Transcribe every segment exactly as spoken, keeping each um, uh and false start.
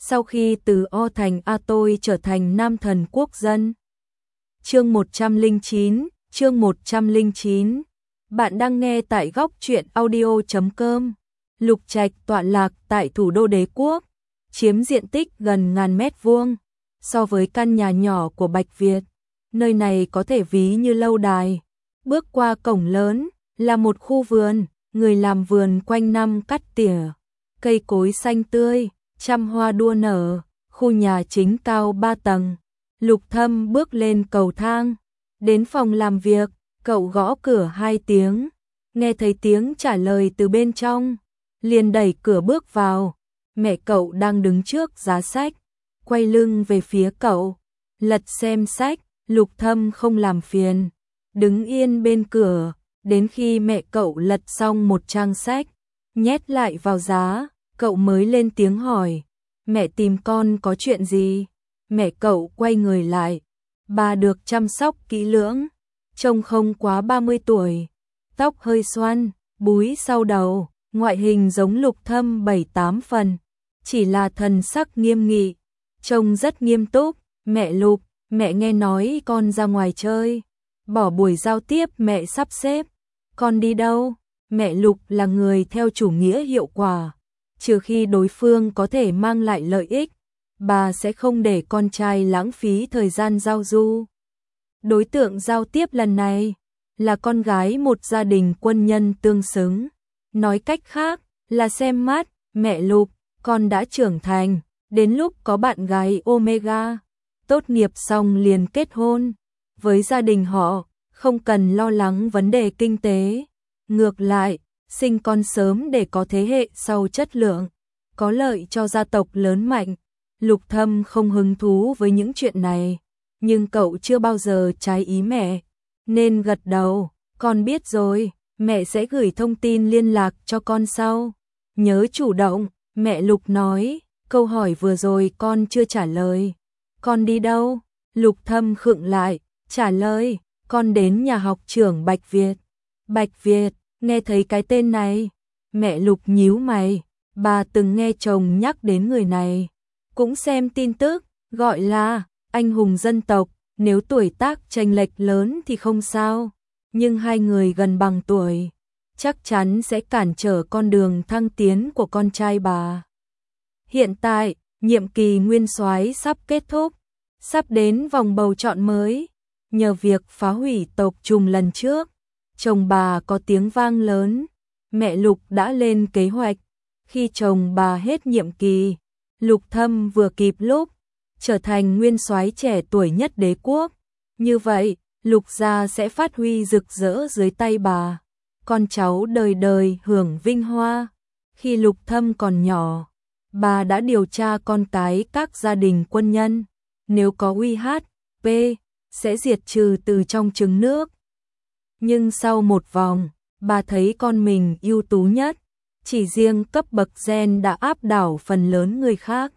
sau khi từ O thành A tôi trở thành nam thần quốc dân. Chương một trăm lẻ chín, chương một trăm lẻ chín. Bạn đang nghe tại góc truyện audio chấm com. Lục Trạch tọa lạc tại thủ đô đế quốc, chiếm diện tích gần ngàn mét vuông. So với căn nhà nhỏ của Bạch Việt, nơi này có thể ví như lâu đài. Bước qua cổng lớn là một khu vườn, người làm vườn quanh năm cắt tỉa, cây cối xanh tươi, trăm hoa đua nở, khu nhà chính cao ba tầng. Lục Thâm bước lên cầu thang, đến phòng làm việc, cậu gõ cửa hai tiếng, nghe thấy tiếng trả lời từ bên trong, liền đẩy cửa bước vào. Mẹ cậu đang đứng trước giá sách, quay lưng về phía cậu, lật xem sách. Lục Thâm không làm phiền, đứng yên bên cửa, đến khi mẹ cậu lật xong một trang sách, nhét lại vào giá, cậu mới lên tiếng hỏi, mẹ tìm con có chuyện gì? Mẹ cậu quay người lại, bà được chăm sóc kỹ lưỡng, trông không quá ba mươi tuổi, tóc hơi xoăn, búi sau đầu, ngoại hình giống Lục Thâm bảy tám phần, chỉ là thần sắc nghiêm nghị, trông rất nghiêm túc. Mẹ Lục, mẹ nghe nói con ra ngoài chơi, bỏ buổi giao tiếp mẹ sắp xếp, con đi đâu? Mẹ Lục là người theo chủ nghĩa hiệu quả, trừ khi đối phương có thể mang lại lợi ích, bà sẽ không để con trai lãng phí thời gian giao du. Đối tượng giao tiếp lần này là con gái một gia đình quân nhân tương xứng, nói cách khác là xem mắt. Mẹ Lục, con đã trưởng thành, đến lúc có bạn gái Omega, tốt nghiệp xong liền kết hôn. Với gia đình họ, không cần lo lắng vấn đề kinh tế. Ngược lại, sinh con sớm để có thế hệ sau chất lượng, có lợi cho gia tộc lớn mạnh. Lục Thâm không hứng thú với những chuyện này, nhưng cậu chưa bao giờ trái ý mẹ, nên gật đầu, con biết rồi, mẹ sẽ gửi thông tin liên lạc cho con sau. Nhớ chủ động, mẹ Lục nói, câu hỏi vừa rồi con chưa trả lời. Con đi đâu? Lục Thâm khựng lại, trả lời, con đến nhà học trưởng Bạch Việt. Bạch Việt, nghe thấy cái tên này, mẹ Lục nhíu mày, bà từng nghe chồng nhắc đến người này, cũng xem tin tức, gọi là anh hùng dân tộc, nếu tuổi tác chênh lệch lớn thì không sao, nhưng hai người gần bằng tuổi, chắc chắn sẽ cản trở con đường thăng tiến của con trai bà. Hiện tại, nhiệm kỳ nguyên soái sắp kết thúc, sắp đến vòng bầu chọn mới, nhờ việc phá hủy tộc trùng lần trước, chồng bà có tiếng vang lớn, mẹ Lục đã lên kế hoạch, khi chồng bà hết nhiệm kỳ, Lục Thâm vừa kịp lúc trở thành nguyên soái trẻ tuổi nhất đế quốc, như vậy, Lục gia sẽ phát huy rực rỡ dưới tay bà, con cháu đời đời hưởng vinh hoa. Khi Lục Thâm còn nhỏ, bà đã điều tra con cái các gia đình quân nhân, nếu có U H P sẽ diệt trừ từ trong trứng nước. Nhưng sau một vòng, bà thấy con mình ưu tú nhất, chỉ riêng cấp bậc gen đã áp đảo phần lớn người khác.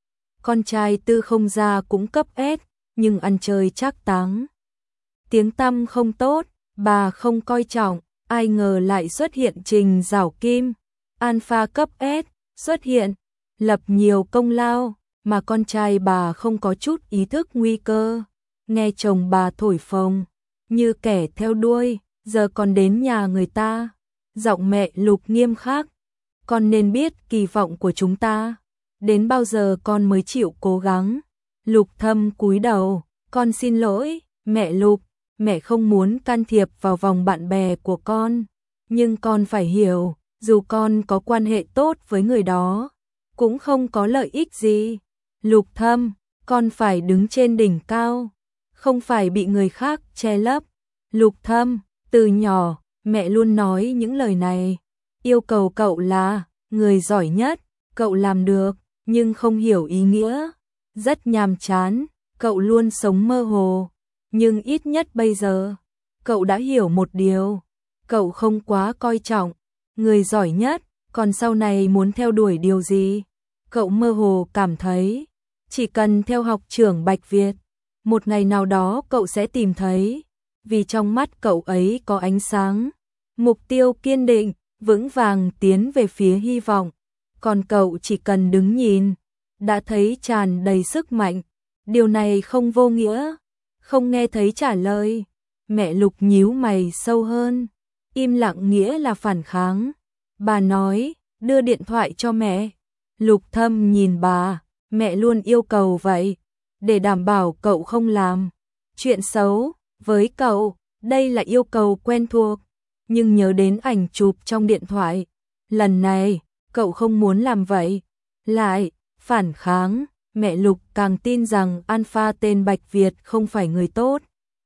Con trai Tư Không Gia cũng cấp S, nhưng ăn chơi trác táng, tiếng tăm không tốt, bà không coi trọng, ai ngờ lại xuất hiện Trình Giảo Kim, Alpha cấp S, xuất hiện, lập nhiều công lao, mà con trai bà không có chút ý thức nguy cơ, nghe chồng bà thổi phồng, như kẻ theo đuôi, giờ còn đến nhà người ta. Giọng mẹ Lục nghiêm khắc, con nên biết kỳ vọng của chúng ta, đến bao giờ con mới chịu cố gắng. Lục Thâm cúi đầu, con xin lỗi, mẹ Lục, mẹ không muốn can thiệp vào vòng bạn bè của con, nhưng con phải hiểu, dù con có quan hệ tốt với người đó, cũng không có lợi ích gì. Lục Thâm, con phải đứng trên đỉnh cao, không phải bị người khác che lấp. Lục Thâm, từ nhỏ, mẹ luôn nói những lời này, yêu cầu cậu là người giỏi nhất, cậu làm được, nhưng không hiểu ý nghĩa, rất nhàm chán, cậu luôn sống mơ hồ, nhưng ít nhất bây giờ, cậu đã hiểu một điều, cậu không quá coi trọng người giỏi nhất, còn sau này muốn theo đuổi điều gì, cậu mơ hồ cảm thấy, chỉ cần theo học trưởng Bạch Việt, một ngày nào đó cậu sẽ tìm thấy, vì trong mắt cậu ấy có ánh sáng, mục tiêu kiên định, vững vàng tiến về phía hy vọng, còn cậu chỉ cần đứng nhìn, đã thấy tràn đầy sức mạnh. Điều này không vô nghĩa. Không nghe thấy trả lời. Mẹ Lục nhíu mày sâu hơn. Im lặng nghĩa là phản kháng. Bà nói, đưa điện thoại cho mẹ. Lục Thâm nhìn bà, mẹ luôn yêu cầu vậy, để đảm bảo cậu không làm chuyện xấu. Với cậu, đây là yêu cầu quen thuộc, nhưng nhớ đến ảnh chụp trong điện thoại. Lần này, cậu không muốn làm vậy. Lại, phản kháng, mẹ Lục càng tin rằng Alpha tên Bạch Việt không phải người tốt.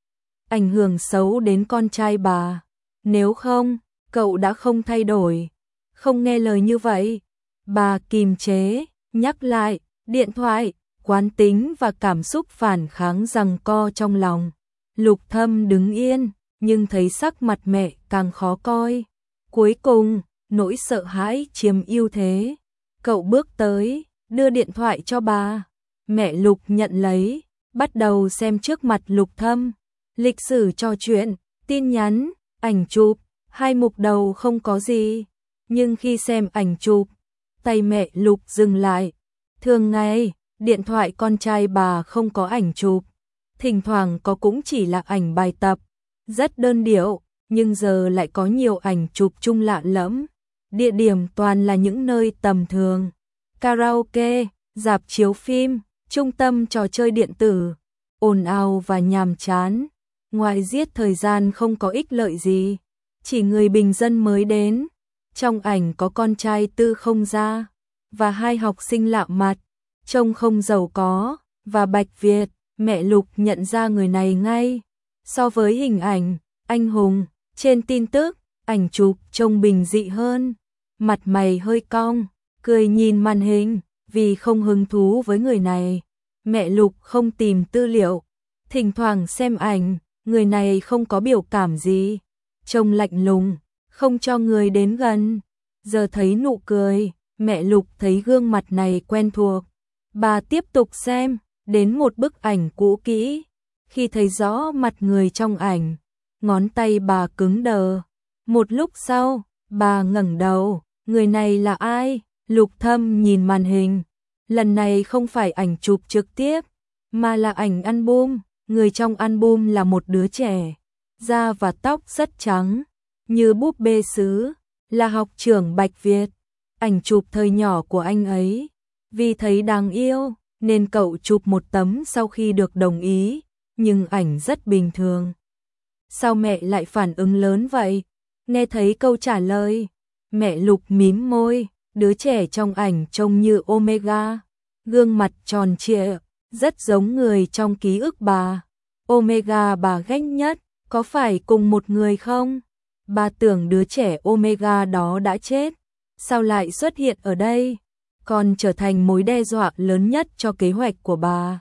Ảnh hưởng xấu đến con trai bà. Nếu không, cậu đã không thay đổi. Không nghe lời như vậy. Bà kìm chế, nhắc lại, điện thoại, quán tính và cảm xúc phản kháng giằng co trong lòng. Lục Thâm đứng yên, nhưng thấy sắc mặt mẹ càng khó coi. Cuối cùng, nỗi sợ hãi chiếm ưu thế. Cậu bước tới, đưa điện thoại cho bà. Mẹ Lục nhận lấy, bắt đầu xem trước mặt Lục Thâm. Lịch sử trò chuyện, tin nhắn, ảnh chụp, hai mục đầu không có gì. Nhưng khi xem ảnh chụp, tay mẹ Lục dừng lại. Thường ngày, điện thoại con trai bà không có ảnh chụp. Thỉnh thoảng có cũng chỉ là ảnh bài tập. Rất đơn điệu, nhưng giờ lại có nhiều ảnh chụp chung lạ lẫm. Địa điểm toàn là những nơi tầm thường. Karaoke, rạp chiếu phim, trung tâm trò chơi điện tử. Ồn ào và nhàm chán. Ngoài giết thời gian không có ích lợi gì. Chỉ người bình dân mới đến. Trong ảnh có con trai Tư Không Gia và hai học sinh lạ mặt, trông không giàu có, và Bạch Việt. Mẹ Lục nhận ra người này ngay. So với hình ảnh anh hùng trên tin tức, ảnh chụp trông bình dị hơn. Mặt mày hơi cong, cười nhìn màn hình, vì không hứng thú với người này. Mẹ Lục không tìm tư liệu, thỉnh thoảng xem ảnh, người này không có biểu cảm gì, trông lạnh lùng, không cho người đến gần. Giờ thấy nụ cười, mẹ Lục thấy gương mặt này quen thuộc. Bà tiếp tục xem, đến một bức ảnh cũ kỹ. Khi thấy rõ mặt người trong ảnh, ngón tay bà cứng đờ. Một lúc sau, bà ngẩng đầu, người này là ai? Lục Thâm nhìn màn hình. Lần này không phải ảnh chụp trực tiếp, mà là ảnh album. Người trong album là một đứa trẻ, da và tóc rất trắng, như búp bê sứ, là học trưởng Bạch Việt. Ảnh chụp thời nhỏ của anh ấy. Vì thấy đáng yêu, nên cậu chụp một tấm sau khi được đồng ý, nhưng ảnh rất bình thường. Sao mẹ lại phản ứng lớn vậy? Nghe thấy câu trả lời, mẹ Lục mím môi, đứa trẻ trong ảnh trông như Omega, gương mặt tròn trịa, rất giống người trong ký ức bà. Omega bà ghét nhất, có phải cùng một người không? Bà tưởng đứa trẻ Omega đó đã chết, sao lại xuất hiện ở đây? Còn trở thành mối đe dọa lớn nhất cho kế hoạch của bà.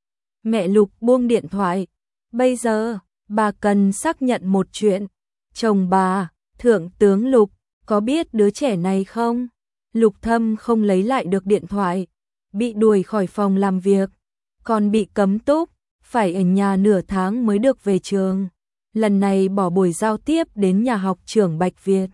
Mẹ Lục buông điện thoại. Bây giờ, bà cần xác nhận một chuyện. Chồng bà, Thượng tướng Lục, có biết đứa trẻ này không? Lục Thâm không lấy lại được điện thoại, bị đuổi khỏi phòng làm việc, còn bị cấm túc, phải ở nhà nửa tháng mới được về trường. Lần này bỏ buổi giao tiếp đến nhà học trưởng Bạch Việt.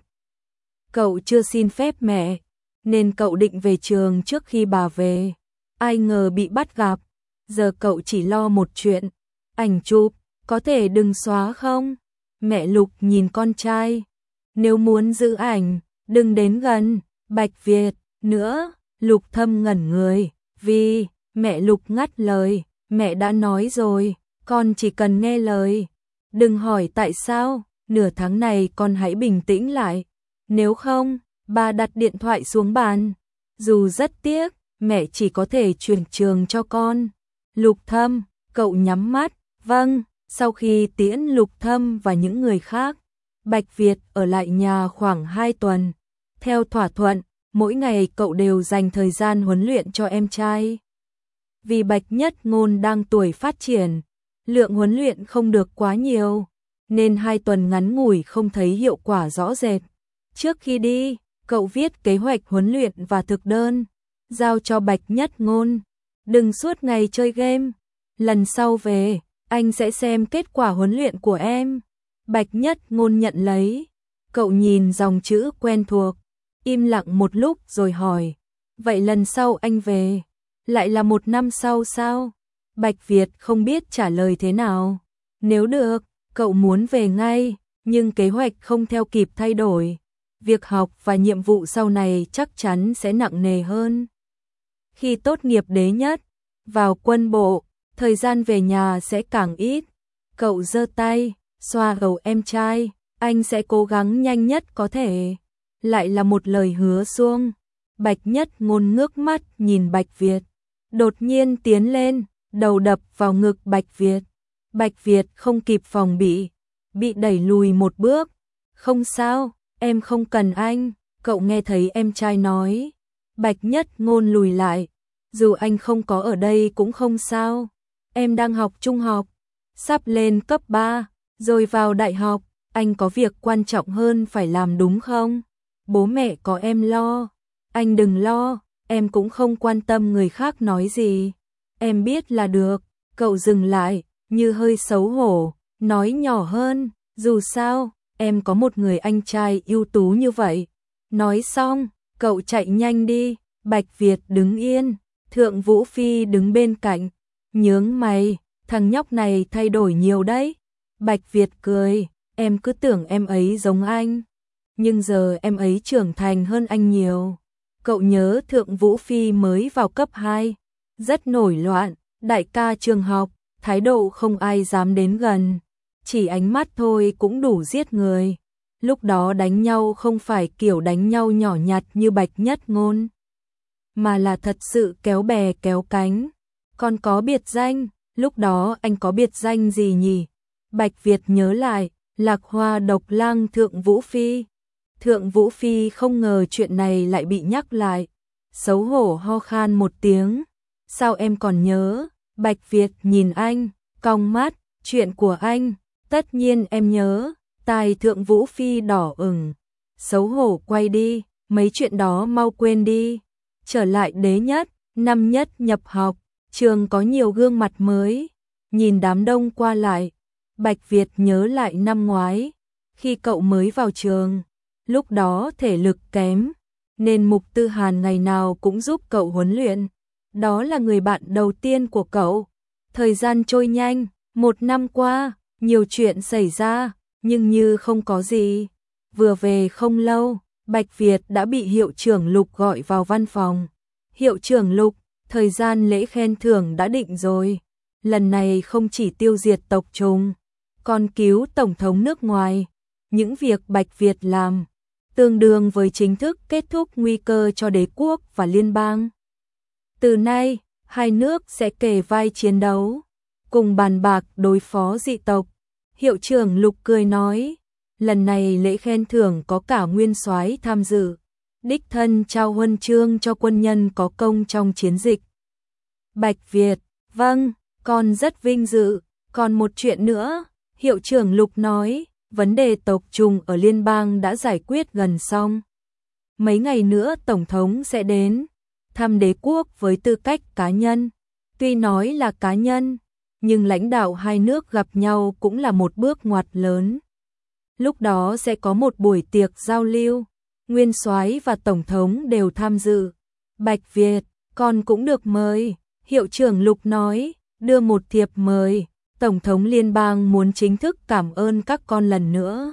Cậu chưa xin phép mẹ, nên cậu định về trường trước khi bà về. Ai ngờ bị bắt gặp. Giờ cậu chỉ lo một chuyện. Ảnh chụp, có thể đừng xóa không? Mẹ Lục nhìn con trai. Nếu muốn giữ ảnh, đừng đến gần Bạch Việt nữa. Lục Thâm ngẩn người. Vì, mẹ Lục ngắt lời. Mẹ đã nói rồi, con chỉ cần nghe lời. Đừng hỏi tại sao, nửa tháng này con hãy bình tĩnh lại. Nếu không, bà đặt điện thoại xuống bàn. Dù rất tiếc, mẹ chỉ có thể chuyển trường cho con. Lục Thâm, cậu nhắm mắt. Vâng, sau khi tiễn Lục Thâm và những người khác, Bạch Việt ở lại nhà khoảng hai tuần. Theo thỏa thuận, mỗi ngày cậu đều dành thời gian huấn luyện cho em trai. Vì Bạch Nhất Ngôn đang tuổi phát triển, lượng huấn luyện không được quá nhiều, nên hai tuần ngắn ngủi không thấy hiệu quả rõ rệt. Trước khi đi, cậu viết kế hoạch huấn luyện và thực đơn, giao cho Bạch Nhất Ngôn. Đừng suốt ngày chơi game. Lần sau về, anh sẽ xem kết quả huấn luyện của em. Bạch Nhất Ngôn nhận lấy. Cậu nhìn dòng chữ quen thuộc, im lặng một lúc rồi hỏi. Vậy lần sau anh về, Lại là một năm sau sao? Bạch Việt không biết trả lời thế nào. Nếu được, cậu muốn về ngay, nhưng kế hoạch không theo kịp thay đổi. Việc học và nhiệm vụ sau này chắc chắn sẽ nặng nề hơn. Khi tốt nghiệp đế nhất, vào quân bộ, thời gian về nhà sẽ càng ít. Cậu giơ tay, xoa đầu em trai, anh sẽ cố gắng nhanh nhất có thể. Lại là một lời hứa suông. Bạch Nhất Ngôn ngước mắt nhìn Bạch Việt, đột nhiên tiến lên, đầu đập vào ngực Bạch Việt. Bạch Việt không kịp phòng bị, bị đẩy lùi một bước. Không sao, em không cần anh, cậu nghe thấy em trai nói. Bạch Nhất Ngôn lùi lại, dù anh không có ở đây cũng không sao. Em đang học trung học, sắp lên cấp ba, rồi vào đại học, anh có việc quan trọng hơn phải làm đúng không? Bố mẹ có em lo, anh đừng lo, em cũng không quan tâm người khác nói gì. Em biết là được, cậu dừng lại, như hơi xấu hổ, nói nhỏ hơn, dù sao, em có một người anh trai ưu tú như vậy. Nói xong, cậu chạy nhanh đi. Bạch Việt đứng yên, Thượng Vũ Phi đứng bên cạnh, nhướng mày, thằng nhóc này thay đổi nhiều đấy. Bạch Việt cười, em cứ tưởng em ấy giống anh, nhưng giờ em ấy trưởng thành hơn anh nhiều. Cậu nhớ Thượng Vũ Phi mới vào cấp hai, rất nổi loạn, đại ca trường học, thái độ không ai dám đến gần, chỉ ánh mắt thôi cũng đủ giết người. Lúc đó đánh nhau không phải kiểu đánh nhau nhỏ nhặt như Bạch Nhất Ngôn, mà là thật sự kéo bè kéo cánh. Còn có biệt danh, lúc đó anh có biệt danh gì nhỉ? Bạch Việt nhớ lại, Lạc Hoa Độc Lang Thượng Vũ Phi. Thượng Vũ Phi không ngờ chuyện này lại bị nhắc lại, xấu hổ ho khan một tiếng. Sao em còn nhớ? Bạch Việt nhìn anh, cong mắt, chuyện của anh, tất nhiên em nhớ. Tai Thượng Vũ Phi đỏ ửng, xấu hổ quay đi, mấy chuyện đó mau quên đi. Trở lại đế nhất, năm nhất nhập học, trường có nhiều gương mặt mới, nhìn đám đông qua lại. Bạch Việt nhớ lại năm ngoái, khi cậu mới vào trường, lúc đó thể lực kém, nên Mục Tư Hàn ngày nào cũng giúp cậu huấn luyện. Đó là người bạn đầu tiên của cậu. Thời gian trôi nhanh, một năm qua, nhiều chuyện xảy ra, nhưng như không có gì. Vừa về không lâu, Bạch Việt đã bị hiệu trưởng Lục gọi vào văn phòng. Hiệu trưởng Lục, thời gian lễ khen thưởng đã định rồi. Lần này không chỉ tiêu diệt tộc trùng, còn cứu tổng thống nước ngoài. Những việc Bạch Việt làm, tương đương với chính thức kết thúc nguy cơ cho đế quốc và liên bang. Từ nay, hai nước sẽ kề vai chiến đấu, cùng bàn bạc đối phó dị tộc. Hiệu trưởng Lục cười nói, lần này lễ khen thưởng có cả nguyên soái tham dự, đích thân trao huân chương cho quân nhân có công trong chiến dịch. Bạch Việt, vâng, con rất vinh dự. Còn một chuyện nữa, hiệu trưởng Lục nói, vấn đề tộc trùng ở liên bang đã giải quyết gần xong. Mấy ngày nữa Tổng thống sẽ đến thăm đế quốc với tư cách cá nhân. Tuy nói là cá nhân, nhưng lãnh đạo hai nước gặp nhau cũng là một bước ngoặt lớn. Lúc đó sẽ có một buổi tiệc giao lưu, nguyên soái và tổng thống đều tham dự. Bạch Việt, con cũng được mời. Hiệu trưởng Lục nói, đưa một thiệp mời. Tổng thống liên bang muốn chính thức cảm ơn các con lần nữa.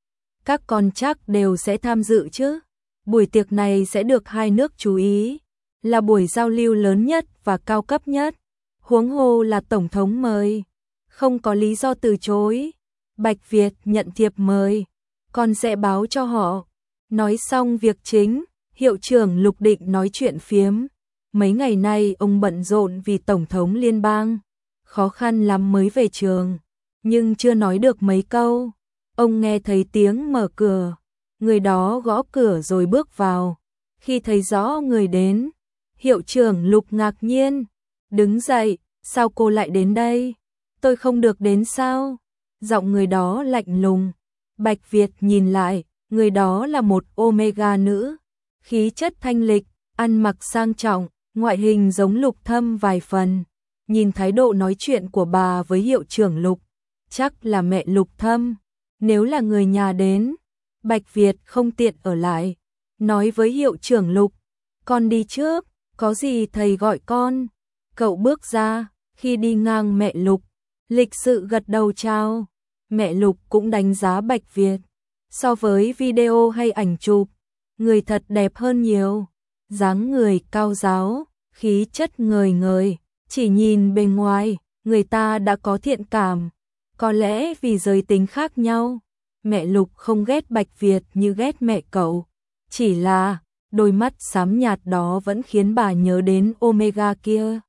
Các con chắc đều sẽ tham dự chứ? Buổi tiệc này sẽ được hai nước chú ý, là buổi giao lưu lớn nhất và cao cấp nhất. Huống hồ là tổng thống mời, không có lý do từ chối. Bạch Việt nhận thiệp mời, con sẽ báo cho họ. Nói xong việc chính, hiệu trưởng Lục định nói chuyện phiếm. Mấy ngày nay ông bận rộn vì tổng thống liên bang, khó khăn lắm mới về trường, nhưng chưa nói được mấy câu. Ông nghe thấy tiếng mở cửa, người đó gõ cửa rồi bước vào. Khi thấy rõ người đến, hiệu trưởng Lục ngạc nhiên, đứng dậy, sao cô lại đến đây? Tôi không được đến sao? Giọng người đó lạnh lùng. Bạch Việt nhìn lại, người đó là một Omega nữ, khí chất thanh lịch, ăn mặc sang trọng, ngoại hình giống Lục Thâm vài phần. Nhìn thái độ nói chuyện của bà với hiệu trưởng Lục, chắc là mẹ Lục Thâm. Nếu là người nhà đến, Bạch Việt không tiện ở lại, nói với hiệu trưởng Lục, con đi trước, Có gì thầy gọi con? Cậu bước ra, khi đi ngang mẹ Lục, lịch sự gật đầu chào. Mẹ Lục cũng đánh giá Bạch Việt. So với video hay ảnh chụp, người thật đẹp hơn nhiều. Dáng người cao ráo, khí chất ngời ngời, chỉ nhìn bề ngoài, người ta đã có thiện cảm. Có lẽ vì giới tính khác nhau, mẹ Lục không ghét Bạch Việt như ghét mẹ cậu. Chỉ là, đôi mắt xám nhạt đó vẫn khiến bà nhớ đến Omega kia.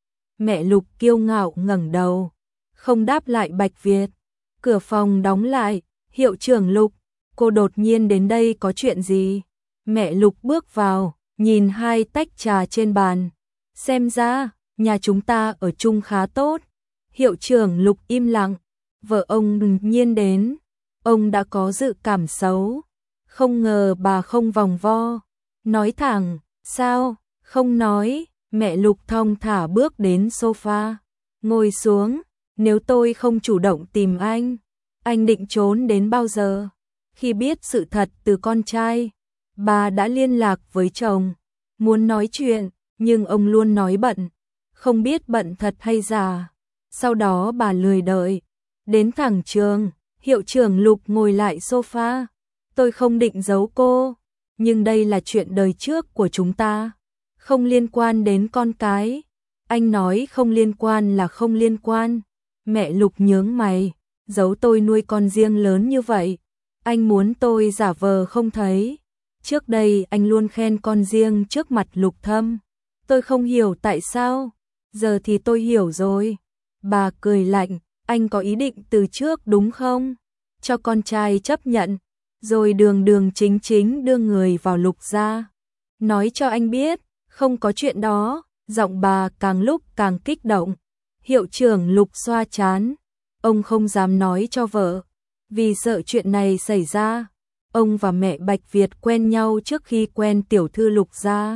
Mẹ Lục kiêu ngạo ngẩng đầu, không đáp lại Bạch Việt. Cửa phòng đóng lại, hiệu trưởng Lục, cô đột nhiên đến đây có chuyện gì? Mẹ Lục bước vào, nhìn hai tách trà trên bàn. Xem ra, nhà chúng ta ở chung khá tốt. Hiệu trưởng Lục im lặng, vợ ông đột nhiên đến. Ông đã có dự cảm xấu. Không ngờ bà không vòng vo. Nói thẳng, sao, không nói. Mẹ Lục thong thả bước đến sofa. Ngồi xuống, nếu tôi không chủ động tìm anh, anh định trốn đến bao giờ? Khi biết sự thật từ con trai, bà đã liên lạc với chồng, muốn nói chuyện, nhưng ông luôn nói bận, không biết bận thật hay giả. Sau đó bà lười đợi, đến thẳng trường, hiệu trưởng Lục ngồi lại sofa. Tôi không định giấu cô, nhưng đây là chuyện đời trước của chúng ta, không liên quan đến con cái. Anh nói không liên quan là không liên quan. Mẹ Lục nhướng mày, giấu tôi nuôi con riêng lớn như vậy, anh muốn tôi giả vờ không thấy. Trước đây anh luôn khen con riêng trước mặt Lục Thâm, tôi không hiểu tại sao, giờ thì tôi hiểu rồi. Bà cười lạnh, anh có ý định từ trước đúng không? Cho con trai chấp nhận, rồi đường đường chính chính đưa người vào Lục gia. Nói cho anh biết, không có chuyện đó. Giọng bà càng lúc càng kích động. Hiệu trưởng Lục xoa trán, ông không dám nói cho vợ, vì sợ chuyện này xảy ra. Ông và mẹ Bạch Việt quen nhau trước khi quen tiểu thư Lục gia.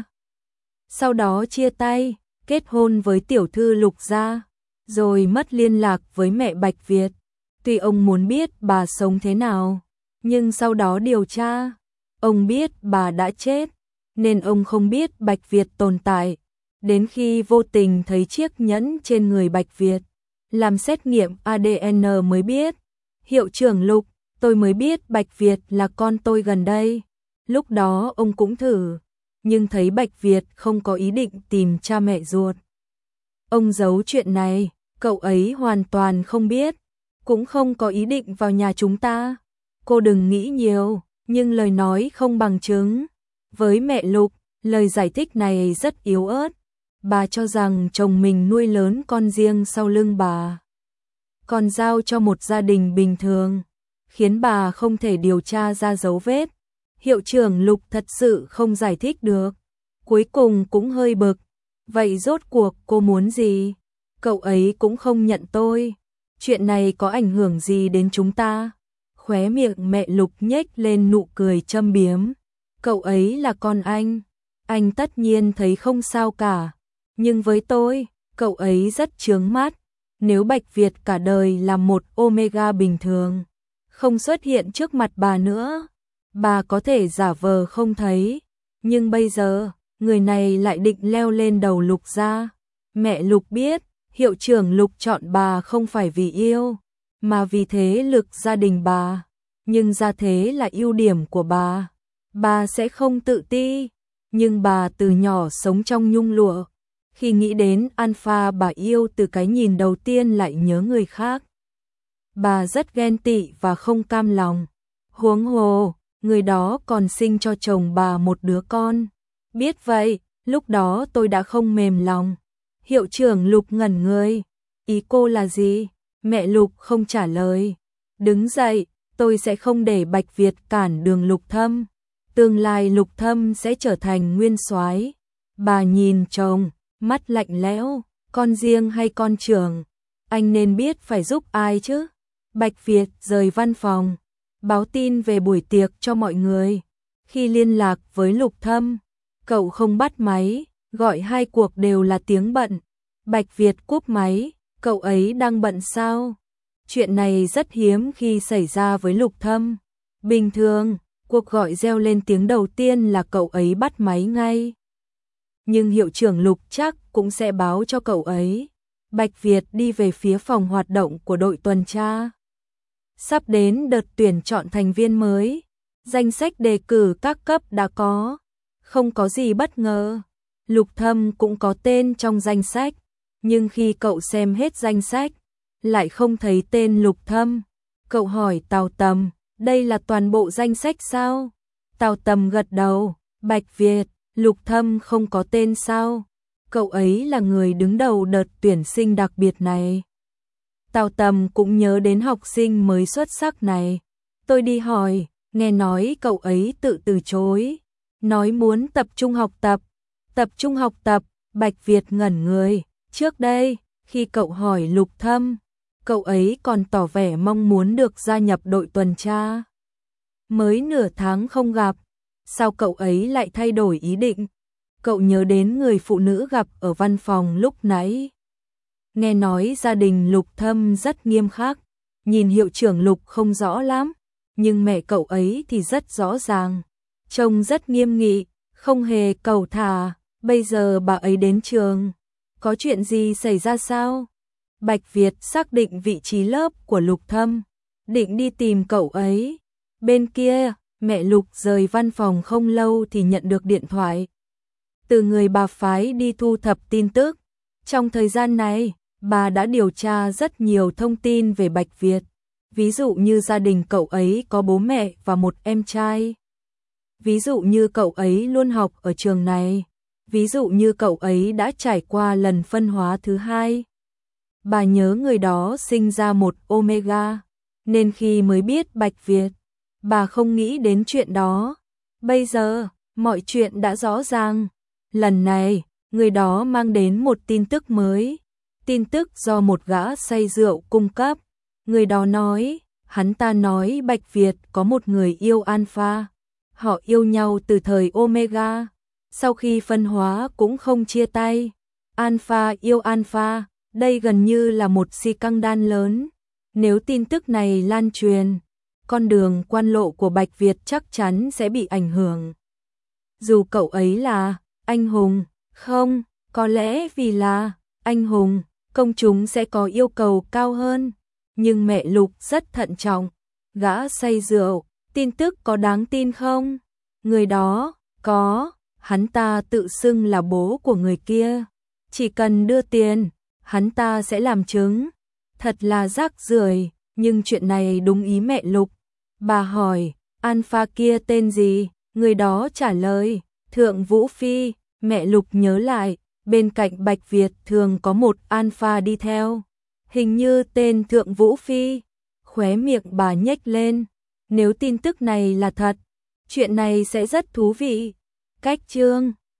Sau đó chia tay, kết hôn với tiểu thư Lục gia, rồi mất liên lạc với mẹ Bạch Việt. Tuy ông muốn biết bà sống thế nào, nhưng sau đó điều tra, ông biết bà đã chết, nên ông không biết Bạch Việt tồn tại. Đến khi vô tình thấy chiếc nhẫn trên người Bạch Việt, làm xét nghiệm a đê en mới biết. Hiệu trưởng Lục, tôi mới biết Bạch Việt là con tôi gần đây. Lúc đó ông cũng thử, nhưng thấy Bạch Việt không có ý định tìm cha mẹ ruột. Ông giấu chuyện này, cậu ấy hoàn toàn không biết, cũng không có ý định vào nhà chúng ta. Cô đừng nghĩ nhiều, nhưng lời nói không bằng chứng. Với mẹ Lục, lời giải thích này rất yếu ớt. Bà cho rằng chồng mình nuôi lớn con riêng sau lưng bà, còn giao cho một gia đình bình thường, khiến bà không thể điều tra ra dấu vết. Hiệu trưởng Lục thật sự không giải thích được, cuối cùng cũng hơi bực. Vậy rốt cuộc cô muốn gì? Cậu ấy cũng không nhận tôi. Chuyện này có ảnh hưởng gì đến chúng ta? Khóe miệng mẹ Lục nhếch lên nụ cười châm biếm. Cậu ấy là con anh, anh tất nhiên thấy không sao cả. Nhưng với tôi, cậu ấy rất chướng mắt. Nếu Bạch Việt cả đời là một Omega bình thường, không xuất hiện trước mặt bà nữa, bà có thể giả vờ không thấy. Nhưng bây giờ, người này lại định leo lên đầu Lục gia. Mẹ Lục biết, hiệu trưởng Lục chọn bà không phải vì yêu, mà vì thế lực gia đình bà. Nhưng gia thế là ưu điểm của bà. Bà sẽ không tự ti, nhưng bà từ nhỏ sống trong nhung lụa. Khi nghĩ đến Alpha bà yêu từ cái nhìn đầu tiên lại nhớ người khác. Bà rất ghen tị và không cam lòng. Huống hồ, người đó còn sinh cho chồng bà một đứa con. Biết vậy, lúc đó tôi đã không mềm lòng. Hiệu trưởng Lục ngẩn người. Ý cô là gì? Mẹ Lục không trả lời. Đứng dậy, tôi sẽ không để Bạch Việt cản đường Lục Thâm. Tương lai Lục Thâm sẽ trở thành nguyên soái. Bà nhìn chồng, mắt lạnh lẽo, con riêng hay con trưởng, anh nên biết phải giúp ai chứ. Bạch Việt rời văn phòng, báo tin về buổi tiệc cho mọi người. Khi liên lạc với Lục Thâm, cậu không bắt máy, gọi hai cuộc đều là tiếng bận. Bạch Việt cúp máy, cậu ấy đang bận sao? Chuyện này rất hiếm khi xảy ra với Lục Thâm. Bình thường, cuộc gọi reo lên tiếng đầu tiên là cậu ấy bắt máy ngay. nhưng hiệu trưởng Lục chắc cũng sẽ báo cho cậu ấy. Bạch Việt đi về phía phòng hoạt động của đội tuần tra. Sắp đến đợt tuyển chọn thành viên mới, danh sách đề cử các cấp đã có, không có gì bất ngờ. Lục Thâm cũng có tên trong danh sách, nhưng khi cậu xem hết danh sách, lại không thấy tên Lục Thâm. Cậu hỏi Tào Tầm, đây là toàn bộ danh sách sao? Tào Tầm gật đầu, Bạch Việt, Lục Thâm không có tên sao? Cậu ấy là người đứng đầu đợt tuyển sinh đặc biệt này. Tào Tầm cũng nhớ đến học sinh mới xuất sắc này. Tôi đi hỏi, nghe nói cậu ấy tự từ chối, nói muốn tập trung học tập. Tập trung học tập, Bạch Việt ngẩn người. Trước đây, khi cậu hỏi Lục Thâm, cậu ấy còn tỏ vẻ mong muốn được gia nhập đội tuần tra. Mới nửa tháng không gặp, sao cậu ấy lại thay đổi ý định? Cậu nhớ đến người phụ nữ gặp ở văn phòng lúc nãy. Nghe nói gia đình Lục Thâm rất nghiêm khắc, nhìn hiệu trưởng Lục không rõ lắm, nhưng mẹ cậu ấy thì rất rõ ràng. Trông rất nghiêm nghị, không hề cầu thả. Bây giờ bà ấy đến trường, có chuyện gì xảy ra sao? Bạch Việt xác định vị trí lớp của Lục Thâm, định đi tìm cậu ấy. Bên kia, mẹ Lục rời văn phòng không lâu thì nhận được điện thoại từ người bà phái đi thu thập tin tức. Trong thời gian này, bà đã điều tra rất nhiều thông tin về Bạch Việt, ví dụ như gia đình cậu ấy có bố mẹ và một em trai. Ví dụ như cậu ấy luôn học ở trường này. Ví dụ như cậu ấy đã trải qua lần phân hóa thứ hai. Bà nhớ người đó sinh ra một Omega, nên khi mới biết Bạch Việt, bà không nghĩ đến chuyện đó. Bây giờ, mọi chuyện đã rõ ràng. Lần này, người đó mang đến một tin tức mới. Tin tức do một gã say rượu cung cấp. Người đó nói, hắn ta nói Bạch Việt có một người yêu Alpha. Họ yêu nhau từ thời Omega. Sau khi phân hóa cũng không chia tay. Alpha yêu Alpha, đây gần như là một scandal lớn. Nếu tin tức này lan truyền, con đường quan lộ của Bạch Việt chắc chắn sẽ bị ảnh hưởng. Dù cậu ấy là anh hùng, không, có lẽ vì là anh hùng, công chúng sẽ có yêu cầu cao hơn. Nhưng mẹ Lục rất thận trọng. Gã say rượu, tin tức có đáng tin không? Người đó, có. Hắn ta tự xưng là bố của người kia. Chỉ cần đưa tiền, hắn ta sẽ làm chứng. Thật là rác rưởi, nhưng chuyện này đúng ý mẹ Lục. Bà hỏi, Alpha kia tên gì? Người đó trả lời, Thượng Vũ Phi. Mẹ Lục nhớ lại, bên cạnh Bạch Việt thường có một Alpha đi theo. Hình như tên Thượng Vũ Phi. Khóe miệng bà nhếch lên. Nếu tin tức này là thật, chuyện này sẽ rất thú vị. Cách chương